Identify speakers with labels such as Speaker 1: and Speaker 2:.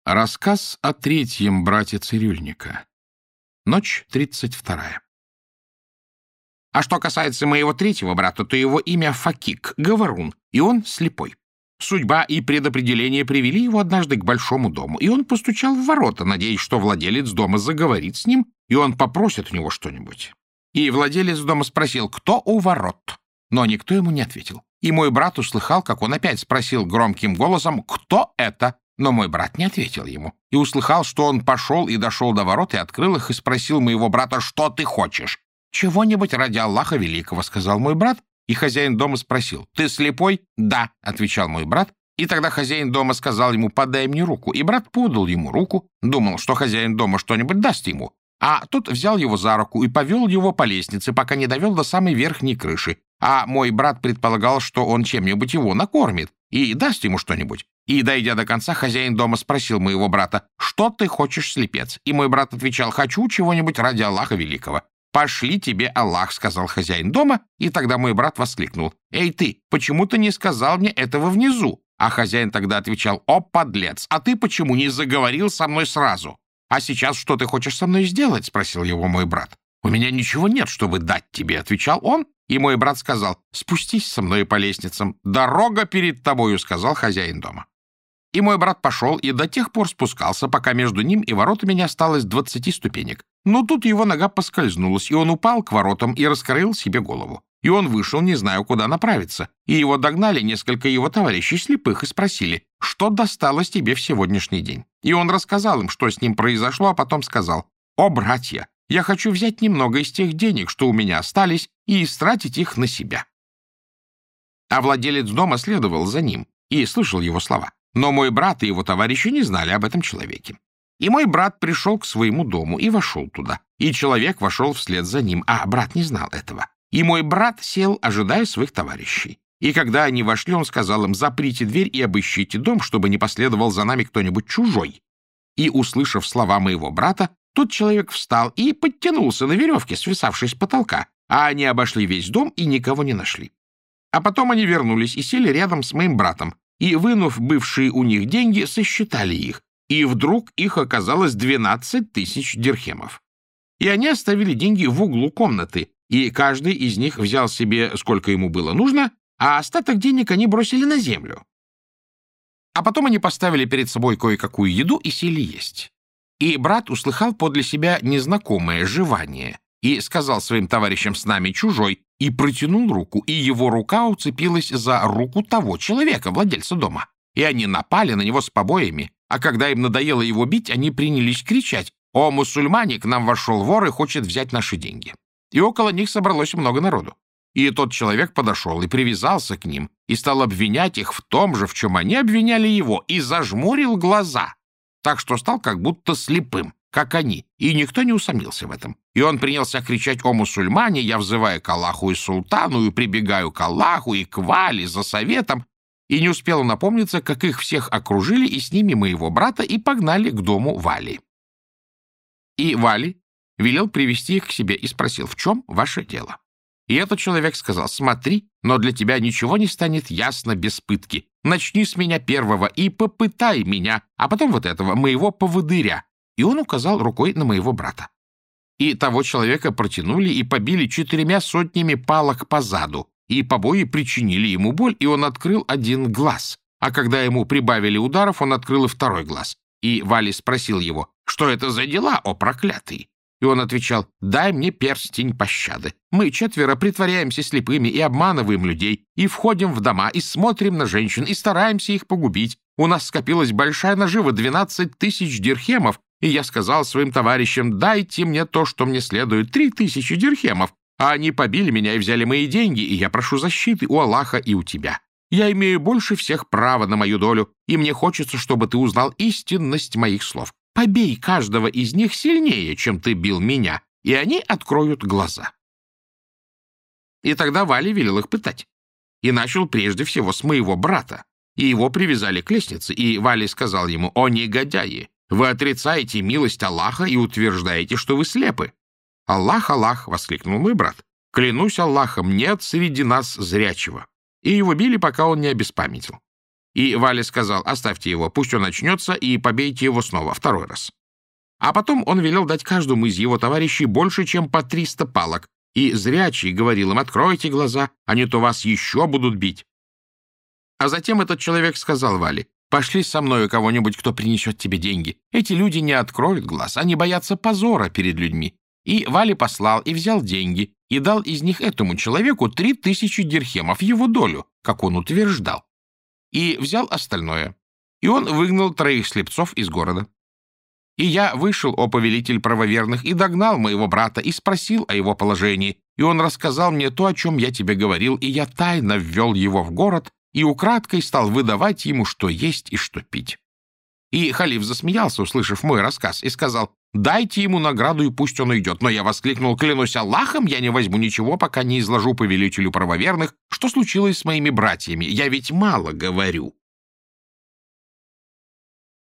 Speaker 1: Рассказ о третьем брате цирюльника. Ночь 32. А что касается моего третьего брата, то его имя Факик, говорун, и он слепой. Судьба и предопределение привели его однажды к большому дому, и он постучал в ворота, надеясь, что владелец дома заговорит с ним, и он попросит у него что-нибудь. И владелец дома спросил, кто у ворот, но никто ему не ответил. И мой брат услыхал, как он опять спросил громким голосом, кто это? Но мой брат не ответил ему, и услыхал, что он пошел и дошел до ворот, и открыл их, и спросил моего брата, что ты хочешь? «Чего-нибудь ради Аллаха Великого», — сказал мой брат, и хозяин дома спросил, «Ты слепой?» «Да», — отвечал мой брат, и тогда хозяин дома сказал ему, «Подай мне руку», и брат подал ему руку, думал, что хозяин дома что-нибудь даст ему, а тот взял его за руку и повел его по лестнице, пока не довел до самой верхней крыши, а мой брат предполагал, что он чем-нибудь его накормит и даст ему что-нибудь. И, дойдя до конца, хозяин дома спросил моего брата, «Что ты хочешь, слепец?» И мой брат отвечал, «Хочу чего-нибудь ради Аллаха Великого». «Пошли тебе Аллах», — сказал хозяин дома, и тогда мой брат воскликнул, «Эй ты, почему ты не сказал мне этого внизу?» А хозяин тогда отвечал, «О, подлец, а ты почему не заговорил со мной сразу?» «А сейчас что ты хочешь со мной сделать?» — спросил его мой брат. «У меня ничего нет, чтобы дать тебе», — отвечал он, и мой брат сказал, «Спустись со мной по лестницам». «Дорога перед тобою», — сказал хозяин дома. И мой брат пошел и до тех пор спускался, пока между ним и воротами не осталось 20 ступенек. Но тут его нога поскользнулась, и он упал к воротам и раскроил себе голову. И он вышел, не зная, куда направиться. И его догнали несколько его товарищей слепых и спросили, что досталось тебе в сегодняшний день. И он рассказал им, что с ним произошло, а потом сказал, «О, братья, я хочу взять немного из тех денег, что у меня остались, и истратить их на себя». А владелец дома следовал за ним и слышал его слова. Но мой брат и его товарищи не знали об этом человеке. И мой брат пришел к своему дому и вошел туда. И человек вошел вслед за ним, а брат не знал этого. И мой брат сел, ожидая своих товарищей. И когда они вошли, он сказал им, «Заприте дверь и обыщите дом, чтобы не последовал за нами кто-нибудь чужой». И, услышав слова моего брата, тот человек встал и подтянулся на веревке, свисавшей с потолка, а они обошли весь дом и никого не нашли. А потом они вернулись и сели рядом с моим братом, и, вынув бывшие у них деньги, сосчитали их, и вдруг их оказалось 12 тысяч дирхемов. И они оставили деньги в углу комнаты, и каждый из них взял себе, сколько ему было нужно, а остаток денег они бросили на землю. А потом они поставили перед собой кое-какую еду и сели есть. И брат услыхал подле себя незнакомое жевание, и сказал своим товарищам, «С нами чужой», и протянул руку, и его рука уцепилась за руку того человека, владельца дома. И они напали на него с побоями, а когда им надоело его бить, они принялись кричать, «О, мусульмане, к нам вошел вор и хочет взять наши деньги». И около них собралось много народу. И тот человек подошел и привязался к ним, и стал обвинять их в том же, в чем они обвиняли его, и зажмурил глаза, так что стал как будто слепым, как они, и никто не усомнился в этом. И он принялся кричать, «О, мусульмане, я взываю к Аллаху и султану, и прибегаю к Аллаху и к Вали за советом». И не успел он напомниться, как их всех окружили, и с ними моего брата, и погнали к дому Вали. И Вали велел привести их к себе и спросил, «В чем ваше дело?» И этот человек сказал, «Смотри, но для тебя ничего не станет ясно без пытки. Начни с меня первого и попытай меня, а потом вот этого, моего поводыря». И он указал рукой на моего брата. И того человека протянули и побили 4 сотнями палок по заду, и побои причинили ему боль, и он открыл один глаз. А когда ему прибавили ударов, он открыл и второй глаз. И Вали спросил его, «Что это за дела, о проклятый?» И он отвечал, «Дай мне перстень пощады. Мы 4 притворяемся слепыми и обманываем людей, и входим в дома, и смотрим на женщин, и стараемся их погубить. У нас скопилась большая нажива, 12 тысяч дирхемов, и я сказал своим товарищам, дайте мне то, что мне следует, 3000 дирхемов. А они побили меня и взяли мои деньги, и я прошу защиты у Аллаха и у тебя. Я имею больше всех права на мою долю, и мне хочется, чтобы ты узнал истинность моих слов. Побей каждого из них сильнее, чем ты бил меня, и они откроют глаза». И тогда Вали велел их пытать. И начал прежде всего с моего брата. И его привязали к лестнице, и Вали сказал ему, «О, негодяи! Вы отрицаете милость Аллаха и утверждаете, что вы слепы». «Аллах, Аллах!» — воскликнул мой брат. «Клянусь Аллахом, нет среди нас зрячего». И его били, пока он не обеспамятил. И Валя сказал: оставьте его, пусть он очнется, и побейте его снова, второй раз. А потом он велел дать каждому из его товарищей больше, чем по 300 палок, и зрячий говорил им: откройте глаза, а не то вас еще будут бить. А затем этот человек сказал Вале: пошли со мною кого-нибудь, кто принесет тебе деньги. Эти люди не откроют глаз, они боятся позора перед людьми. И Валя послал и взял деньги, и дал из них этому человеку 3000 дирхемов, его долю, как он утверждал. И взял остальное. И он выгнал 3 слепцов из города. И я вышел, о повелитель правоверных, и догнал моего брата, и спросил о его положении. И он рассказал мне то, о чем я тебе говорил, и я тайно ввел его в город, и украдкой стал выдавать ему, что есть и что пить. И халиф засмеялся, услышав мой рассказ, и сказал: дайте ему награду, и пусть он уйдет. Но я воскликнул: клянусь Аллахом, я не возьму ничего, пока не изложу повелителю правоверных, что случилось с моими братьями. Я ведь мало говорю.